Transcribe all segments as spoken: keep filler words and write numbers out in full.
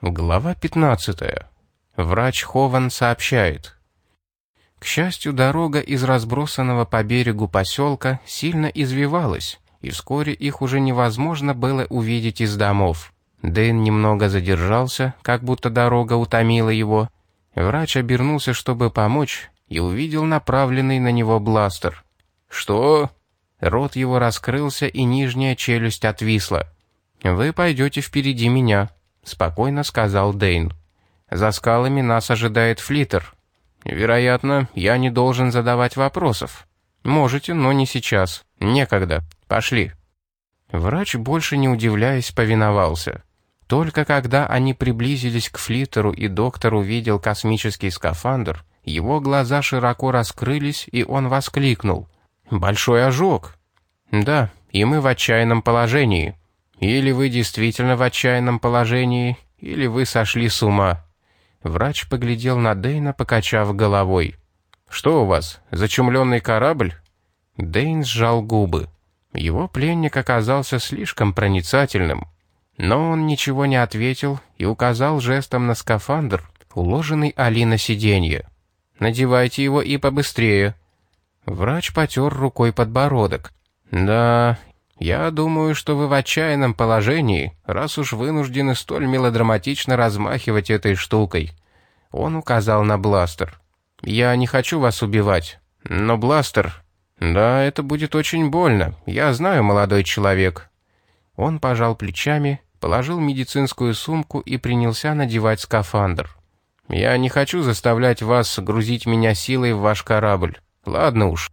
Глава пятнадцатая. Врач Хован сообщает. К счастью, дорога из разбросанного по берегу поселка сильно извивалась, и вскоре их уже невозможно было увидеть из домов. Дэйн немного задержался, как будто дорога утомила его. Врач обернулся, чтобы помочь, и увидел направленный на него бластер. «Что?» Рот его раскрылся, и нижняя челюсть отвисла. «Вы пойдете впереди меня», — спокойно сказал Дэйн. «За скалами нас ожидает флиттер. Вероятно, я не должен задавать вопросов. Можете, но не сейчас. Некогда. Пошли». Врач, больше не удивляясь, повиновался. Только когда они приблизились к флиттеру и доктор увидел космический скафандр, его глаза широко раскрылись, и он воскликнул. «Большой ожог!» «Да, и мы в отчаянном положении. Или вы действительно в отчаянном положении, или вы сошли с ума». Врач поглядел на Дэйна, покачав головой. «Что у вас, зачумленный корабль?» Дэйн сжал губы. Его пленник оказался слишком проницательным. Но он ничего не ответил и указал жестом на скафандр, уложенный Али на сиденье. «Надевайте его и побыстрее». Врач потер рукой подбородок. «Да, я думаю, что вы в отчаянном положении, раз уж вынуждены столь мелодраматично размахивать этой штукой». Он указал на бластер. «Я не хочу вас убивать, но бластер... Да, это будет очень больно, я знаю, молодой человек». Он пожал плечами, положил медицинскую сумку и принялся надевать скафандр. «Я не хочу заставлять вас грузить меня силой в ваш корабль. Ладно уж».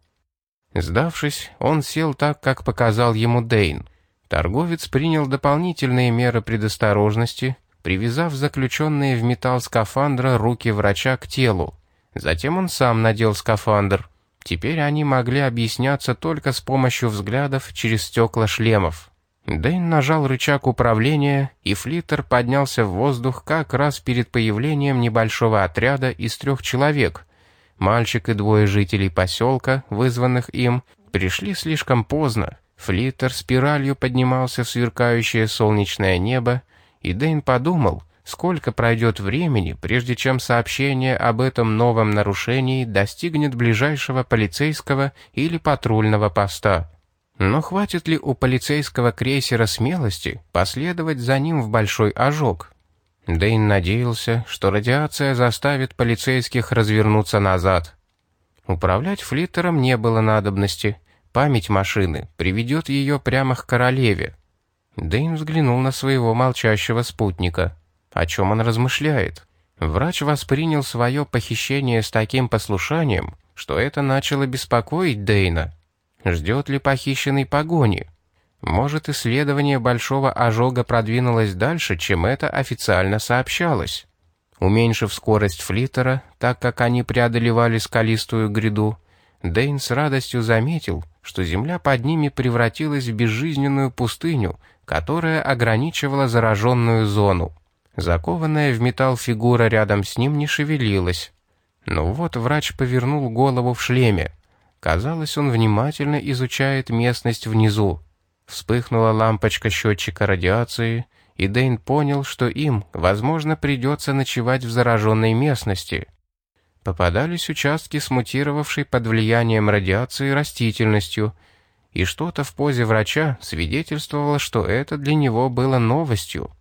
Сдавшись, он сел так, как показал ему Дэйн. Торговец принял дополнительные меры предосторожности, привязав заключенные в металл скафандра руки врача к телу. Затем он сам надел скафандр. Теперь они могли объясняться только с помощью взглядов через стекла шлемов. Дэйн нажал рычаг управления, и флиттер поднялся в воздух как раз перед появлением небольшого отряда из трех человек. Мальчик и двое жителей поселка, вызванных им, пришли слишком поздно. Флиттер спиралью поднимался в сверкающее солнечное небо, и Дэйн подумал, сколько пройдет времени, прежде чем сообщение об этом новом нарушении достигнет ближайшего полицейского или патрульного поста. Но хватит ли у полицейского крейсера смелости последовать за ним в большой ожог? Дэйн надеялся, что радиация заставит полицейских развернуться назад. Управлять флиттером не было надобности. Память машины приведет ее прямо к королеве. Дэйн взглянул на своего молчащего спутника. О чем он размышляет? Врач воспринял свое похищение с таким послушанием, что это начало беспокоить Дэйна. Ждет ли похищенный погони? Может, исследование большого ожога продвинулось дальше, чем это официально сообщалось. Уменьшив скорость флиттера, так как они преодолевали скалистую гряду, Дэйн с радостью заметил, что земля под ними превратилась в безжизненную пустыню, которая ограничивала зараженную зону. Закованная в металл фигура рядом с ним не шевелилась. Но вот врач повернул голову в шлеме. Казалось, он внимательно изучает местность внизу. Вспыхнула лампочка счетчика радиации, и Дэйн понял, что им, возможно, придется ночевать в зараженной местности. Попадались участки с мутировавшей под влиянием радиации растительностью, и что-то в позе врача свидетельствовало, что это для него было новостью.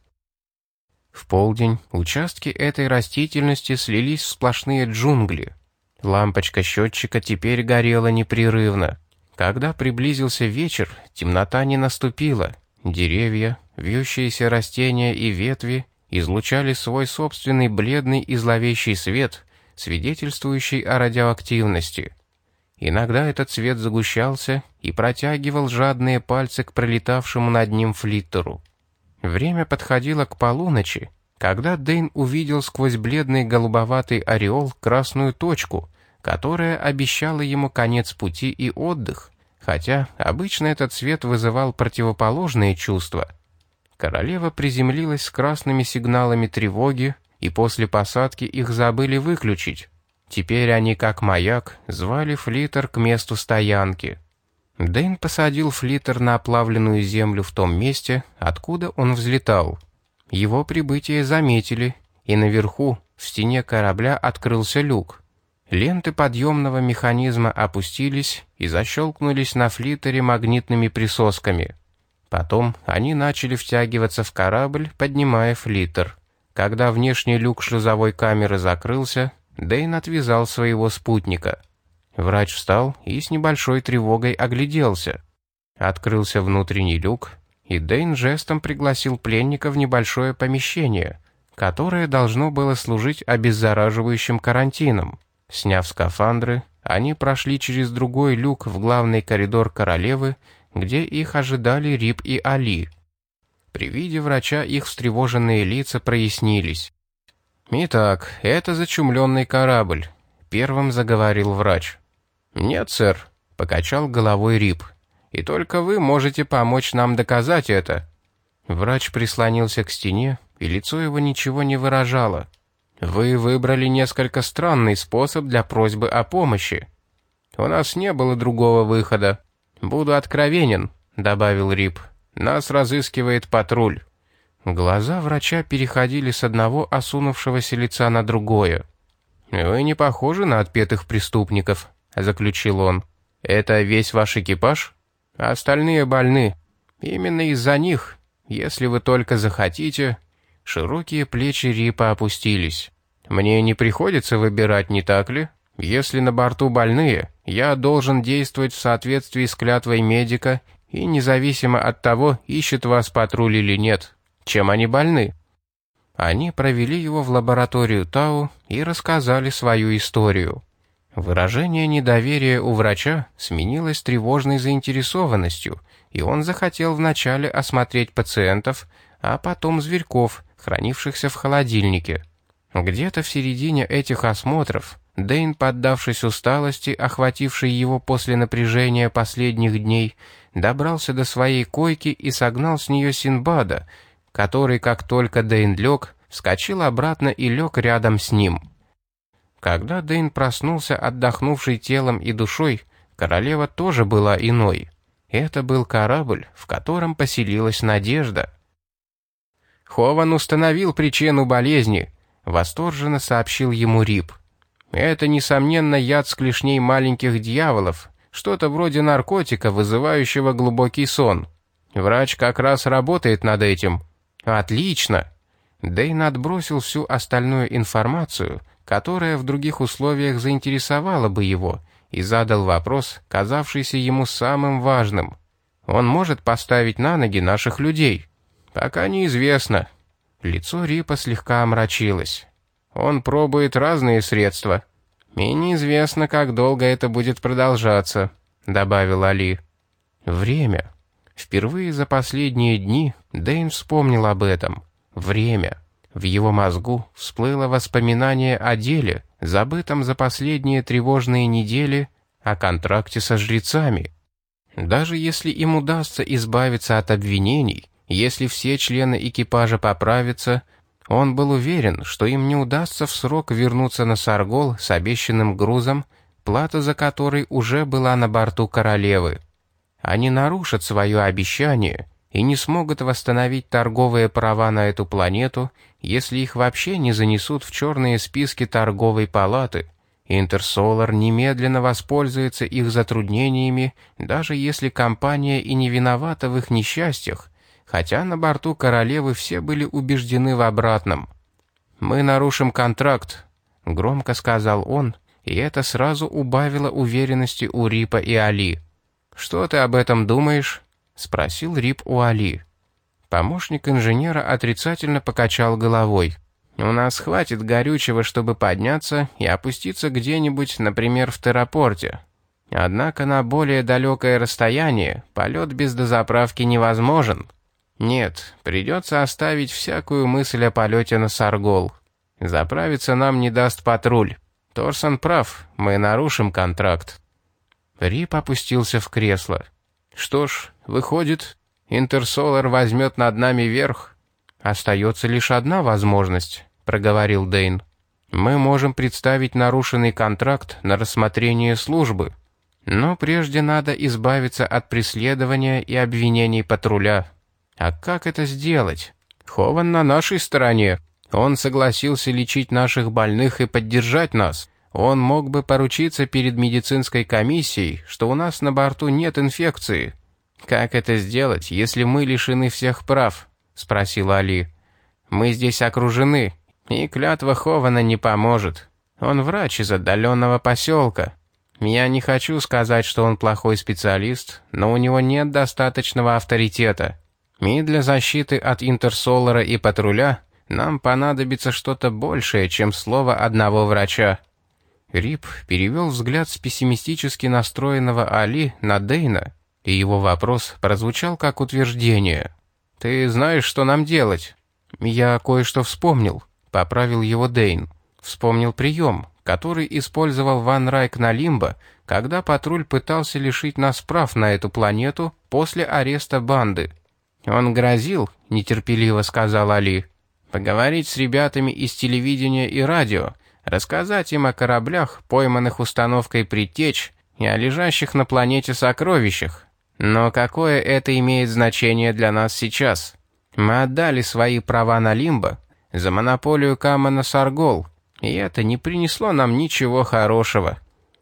В полдень участки этой растительности слились в сплошные джунгли. Лампочка счетчика теперь горела непрерывно. Когда приблизился вечер, темнота не наступила. Деревья, вьющиеся растения и ветви излучали свой собственный бледный и зловещий свет, свидетельствующий о радиоактивности. Иногда этот свет загущался и протягивал жадные пальцы к пролетавшему над ним флиттеру. Время подходило к полуночи, когда Дэйн увидел сквозь бледный голубоватый ореол красную точку, которая обещала ему конец пути и отдых, хотя обычно этот цвет вызывал противоположные чувства. Королева приземлилась с красными сигналами тревоги, и после посадки их забыли выключить. Теперь они, как маяк, звали флиттер к месту стоянки. Дэйн посадил флиттер на оплавленную землю в том месте, откуда он взлетал. Его прибытие заметили, и наверху, в стене корабля, открылся люк. Ленты подъемного механизма опустились и защелкнулись на флитере магнитными присосками. Потом они начали втягиваться в корабль, поднимая флитер. Когда внешний люк шлюзовой камеры закрылся, Дэйн отвязал своего спутника. Врач встал и с небольшой тревогой огляделся. Открылся внутренний люк, и Дэйн жестом пригласил пленника в небольшое помещение, которое должно было служить обеззараживающим карантином. Сняв скафандры, они прошли через другой люк в главный коридор королевы, где их ожидали Рип и Али. При виде врача их встревоженные лица прояснились. «Итак, это зачумленный корабль», — первым заговорил врач. «Нет, сэр», — покачал головой Рип. «И только вы можете помочь нам доказать это». Врач прислонился к стене, и лицо его ничего не выражало. «Вы выбрали несколько странный способ для просьбы о помощи. У нас не было другого выхода. Буду откровенен», — добавил Рип. «Нас разыскивает патруль». Глаза врача переходили с одного осунувшегося лица на другое. «Вы не похожи на отпетых преступников», — заключил он. «Это весь ваш экипаж? Остальные больны. Именно из-за них, если вы только захотите...» Широкие плечи Рипа опустились. «Мне не приходится выбирать, не так ли? Если на борту больные, я должен действовать в соответствии с клятвой медика и независимо от того, ищет вас патруль или нет. Чем они больны?» Они провели его в лабораторию Тау и рассказали свою историю. Выражение недоверия у врача сменилось тревожной заинтересованностью, и он захотел вначале осмотреть пациентов, а потом зверьков, хранившихся в холодильнике. Где-то в середине этих осмотров Дэйн, поддавшись усталости, охватившей его после напряжения последних дней, добрался до своей койки и согнал с нее Синдбада, который, как только Дэйн лег, вскочил обратно и лег рядом с ним. Когда Дэйн проснулся, отдохнувший телом и душой, королева тоже была иной. Это был корабль, в котором поселилась надежда. «Хован установил причину болезни», — восторженно сообщил ему Рип. «Это, несомненно, яд с клешней маленьких дьяволов, что-то вроде наркотика, вызывающего глубокий сон. Врач как раз работает над этим». «Отлично!» Дэйн отбросил всю остальную информацию, которая в других условиях заинтересовала бы его, и задал вопрос, казавшийся ему самым важным. «Он может поставить на ноги наших людей?» «Пока неизвестно». Лицо Рипа слегка омрачилось. «Он пробует разные средства. И неизвестно, как долго это будет продолжаться», — добавил Али. Время. Впервые за последние дни Дэйн вспомнил об этом. Время. В его мозгу всплыло воспоминание о деле, забытом за последние тревожные недели, о контракте со жрецами. Даже если им удастся избавиться от обвинений, если все члены экипажа поправятся, он был уверен, что им не удастся в срок вернуться на Саргол с обещанным грузом, плата за который уже была на борту королевы. Они нарушат свое обещание и не смогут восстановить торговые права на эту планету, если их вообще не занесут в черные списки торговой палаты. Интерсолар немедленно воспользуется их затруднениями, даже если компания и не виновата в их несчастьях, хотя на борту королевы все были убеждены в обратном. «Мы нарушим контракт», — громко сказал он, и это сразу убавило уверенности у Рипа и Али. «Что ты об этом думаешь?» — спросил Рип у Али. Помощник инженера отрицательно покачал головой. «У нас хватит горючего, чтобы подняться и опуститься где-нибудь, например, в Террапорте. Однако на более далекое расстояние полет без дозаправки невозможен. Нет, придется оставить всякую мысль о полете на Саргол. Заправиться нам не даст патруль. Торсон прав, мы нарушим контракт». Рип опустился в кресло. «Что ж, выходит, Интерсолар возьмет над нами верх. Остается лишь одна возможность», — проговорил Дэйн. «Мы можем представить нарушенный контракт на рассмотрение службы. Но прежде надо избавиться от преследования и обвинений патруля. А как это сделать? Хован на нашей стороне. Он согласился лечить наших больных и поддержать нас. Он мог бы поручиться перед медицинской комиссией, что у нас на борту нет инфекции». «Как это сделать, если мы лишены всех прав?» — спросил Али. «Мы здесь окружены, и клятва Хована не поможет. Он врач из отдаленного поселка. Я не хочу сказать, что он плохой специалист, но у него нет достаточного авторитета. И для защиты от Интерсолара и патруля нам понадобится что-то большее, чем слово одного врача». Рип перевел взгляд с пессимистически настроенного Али на Дейна, и его вопрос прозвучал как утверждение. «Ты знаешь, что нам делать?» «Я кое-что вспомнил», — поправил его Дейн. «Вспомнил прием, который использовал Ван Райк на Лимбо, когда патруль пытался лишить нас прав на эту планету после ареста банды». «Он грозил», — нетерпеливо сказал Али, «поговорить с ребятами из телевидения и радио, рассказать им о кораблях, пойманных установкой «Предтечь», и о лежащих на планете сокровищах. Но какое это имеет значение для нас сейчас? Мы отдали свои права на Лимбо за монополию Камана Саргол, и это не принесло нам ничего хорошего».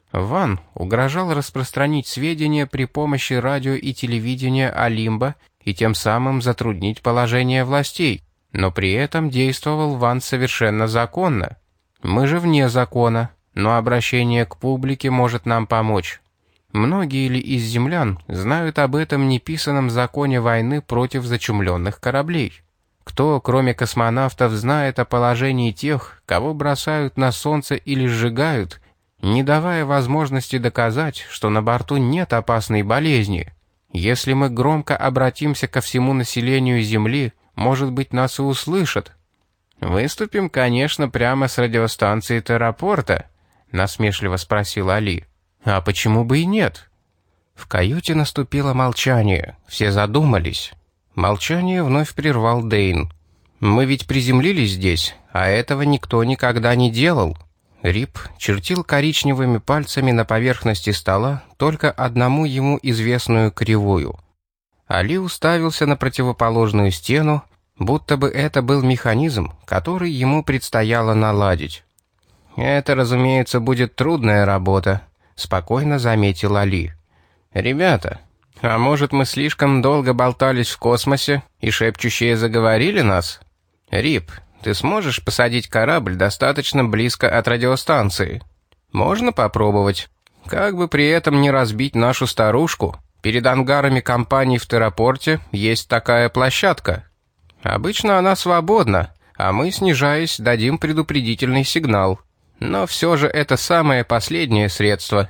Ван угрожал распространить сведения при помощи радио и телевидения о Лимбо и тем самым затруднить положение властей, но при этом действовал Ван совершенно законно. Мы же вне закона, но обращение к публике может нам помочь. Многие ли из землян знают об этом неписанном законе войны против зачумленных кораблей? Кто, кроме космонавтов, знает о положении тех, кого бросают на солнце или сжигают, не давая возможности доказать, что на борту нет опасной болезни? Если мы громко обратимся ко всему населению Земли, может быть, нас и услышат. «Выступим, конечно, прямо с радиостанции Террапорта», — насмешливо спросил Али. «А почему бы и нет?» В каюте наступило молчание, все задумались. Молчание вновь прервал Дейн. «Мы ведь приземлились здесь, а этого никто никогда не делал». Рип чертил коричневыми пальцами на поверхности стола только одному ему известную кривую. Али уставился на противоположную стену, будто бы это был механизм, который ему предстояло наладить. «Это, разумеется, будет трудная работа», — спокойно заметил Али. «Ребята, а может, мы слишком долго болтались в космосе, и шепчущие заговорили нас? Рип, ты сможешь посадить корабль достаточно близко от радиостанции? Можно попробовать. Как бы при этом не разбить нашу старушку. Перед ангарами компаний в Террапорте есть такая площадка. Обычно она свободна, а мы, снижаясь, дадим предупредительный сигнал. Но все же это самое последнее средство».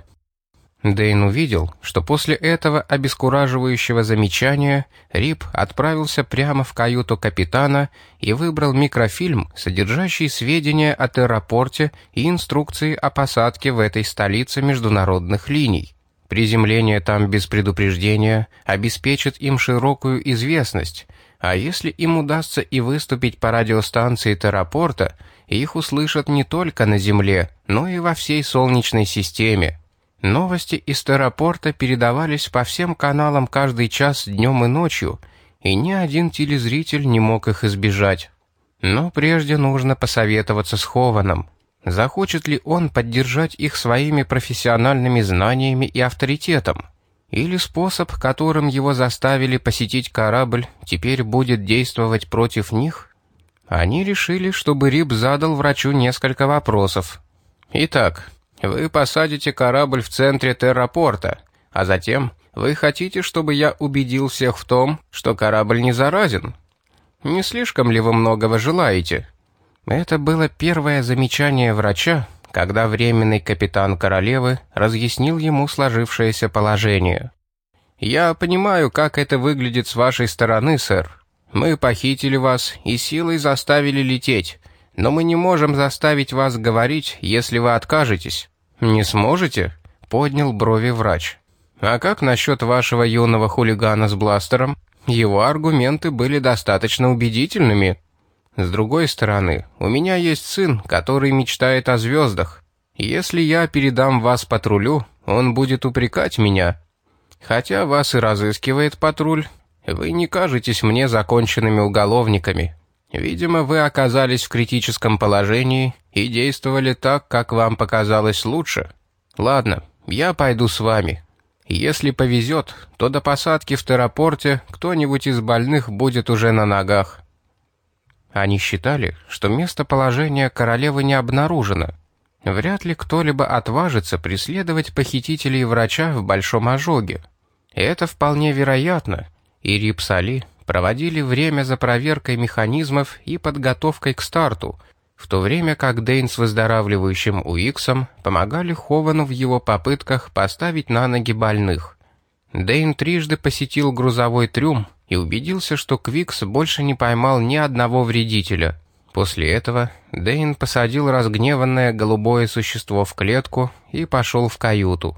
Дейн увидел, что после этого обескураживающего замечания Рип отправился прямо в каюту капитана и выбрал микрофильм, содержащий сведения о Террапорте и инструкции о посадке в этой столице международных линий. Приземление там без предупреждения обеспечит им широкую известность, а если им удастся и выступить по радиостанции Террапорта, их услышат не только на Земле, но и во всей Солнечной системе. Новости из Террапорта передавались по всем каналам каждый час днем и ночью, и ни один телезритель не мог их избежать. Но прежде нужно посоветоваться с Хованом. Захочет ли он поддержать их своими профессиональными знаниями и авторитетом? Или способ, которым его заставили посетить корабль, теперь будет действовать против них? Они решили, чтобы Рип задал врачу несколько вопросов. «Итак, вы посадите корабль в центре Террапорта, а затем вы хотите, чтобы я убедил всех в том, что корабль не заразен? Не слишком ли вы многого желаете?» Это было первое замечание врача, когда временный капитан королевы разъяснил ему сложившееся положение. «Я понимаю, как это выглядит с вашей стороны, сэр. Мы похитили вас и силой заставили лететь, но мы не можем заставить вас говорить, если вы откажетесь». «Не сможете?» — поднял брови врач. «А как насчет вашего юного хулигана с бластером? Его аргументы были достаточно убедительными. С другой стороны, у меня есть сын, который мечтает о звездах. Если я передам вас патрулю, он будет упрекать меня. Хотя вас и разыскивает патруль, вы не кажетесь мне законченными уголовниками. Видимо, вы оказались в критическом положении и действовали так, как вам показалось лучше. Ладно, я пойду с вами. Если повезет, то до посадки в Террапорте кто-нибудь из больных будет уже на ногах». Они считали, что местоположение королевы не обнаружено. Вряд ли кто-либо отважится преследовать похитителей врача в Большом Ожоге. Это вполне вероятно, и Рип с Али проводили время за проверкой механизмов и подготовкой к старту, в то время как Дэйн с выздоравливающим Уиксом помогали Ховану в его попытках поставить на ноги больных. Дэйн трижды посетил грузовой трюм и убедился, что Квикс больше не поймал ни одного вредителя. После этого Дэйн посадил разгневанное голубое существо в клетку и пошел в каюту.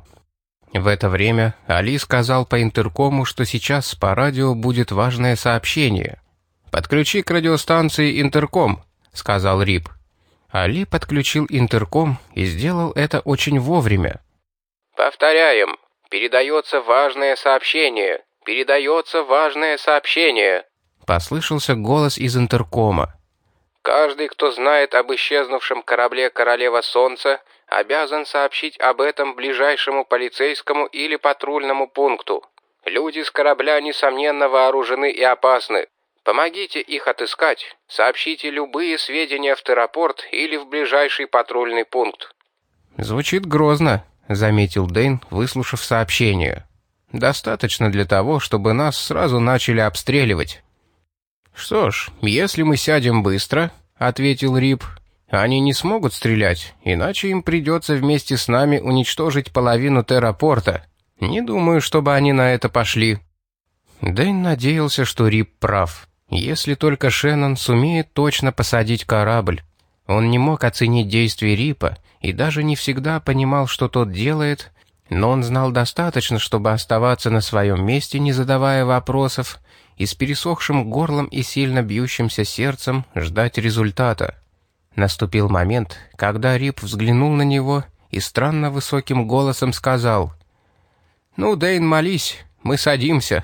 В это время Али сказал по интеркому, что сейчас по радио будет важное сообщение. «Подключи к радиостанции интерком», — сказал Рип. Али подключил интерком и сделал это очень вовремя. «Повторяем, передается важное сообщение, передается важное сообщение», — послышался голос из интеркома. «Каждый, кто знает об исчезнувшем корабле «Королева Солнца», обязан сообщить об этом ближайшему полицейскому или патрульному пункту. Люди с корабля, несомненно, вооружены и опасны. Помогите их отыскать. Сообщите любые сведения в Террапорт или в ближайший патрульный пункт». «Звучит грозно», — заметил Дэйн, выслушав сообщение. «Достаточно для того, чтобы нас сразу начали обстреливать». «Что ж, если мы сядем быстро», — ответил Рип, — «они не смогут стрелять, иначе им придется вместе с нами уничтожить половину Террапорта. Не думаю, чтобы они на это пошли». Дэйн надеялся, что Рип прав. Если только Шеннон сумеет точно посадить корабль. Он не мог оценить действия Рипа и даже не всегда понимал, что тот делает, но он знал достаточно, чтобы оставаться на своем месте, не задавая вопросов, и с пересохшим горлом и сильно бьющимся сердцем ждать результата. Наступил момент, когда Рип взглянул на него и странно высоким голосом сказал: «Ну, Дэйн, молись, мы садимся».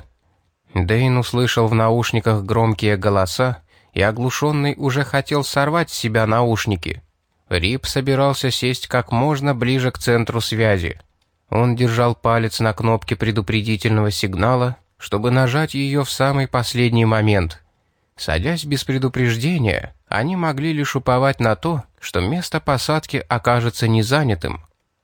Дэйн услышал в наушниках громкие голоса, и оглушенный уже хотел сорвать с себя наушники. Рип собирался сесть как можно ближе к центру связи. Он держал палец на кнопке предупредительного сигнала, чтобы нажать ее в самый последний момент. Садясь без предупреждения, они могли лишь уповать на то, что место посадки окажется незанятым.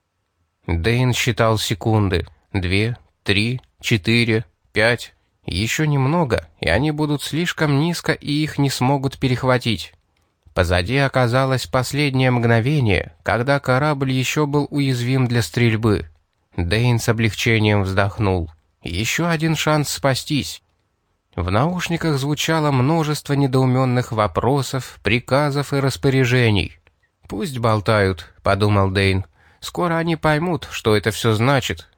Дэйн считал секунды. Две, три, четыре, пять. Еще немного, и они будут слишком низко, и их не смогут перехватить. Позади оказалось последнее мгновение, когда корабль еще был уязвим для стрельбы. Дэйн с облегчением вздохнул. Еще один шанс спастись. В наушниках звучало множество недоуменных вопросов, приказов и распоряжений. «Пусть болтают», — подумал Дэйн. «Скоро они поймут, что это все значит».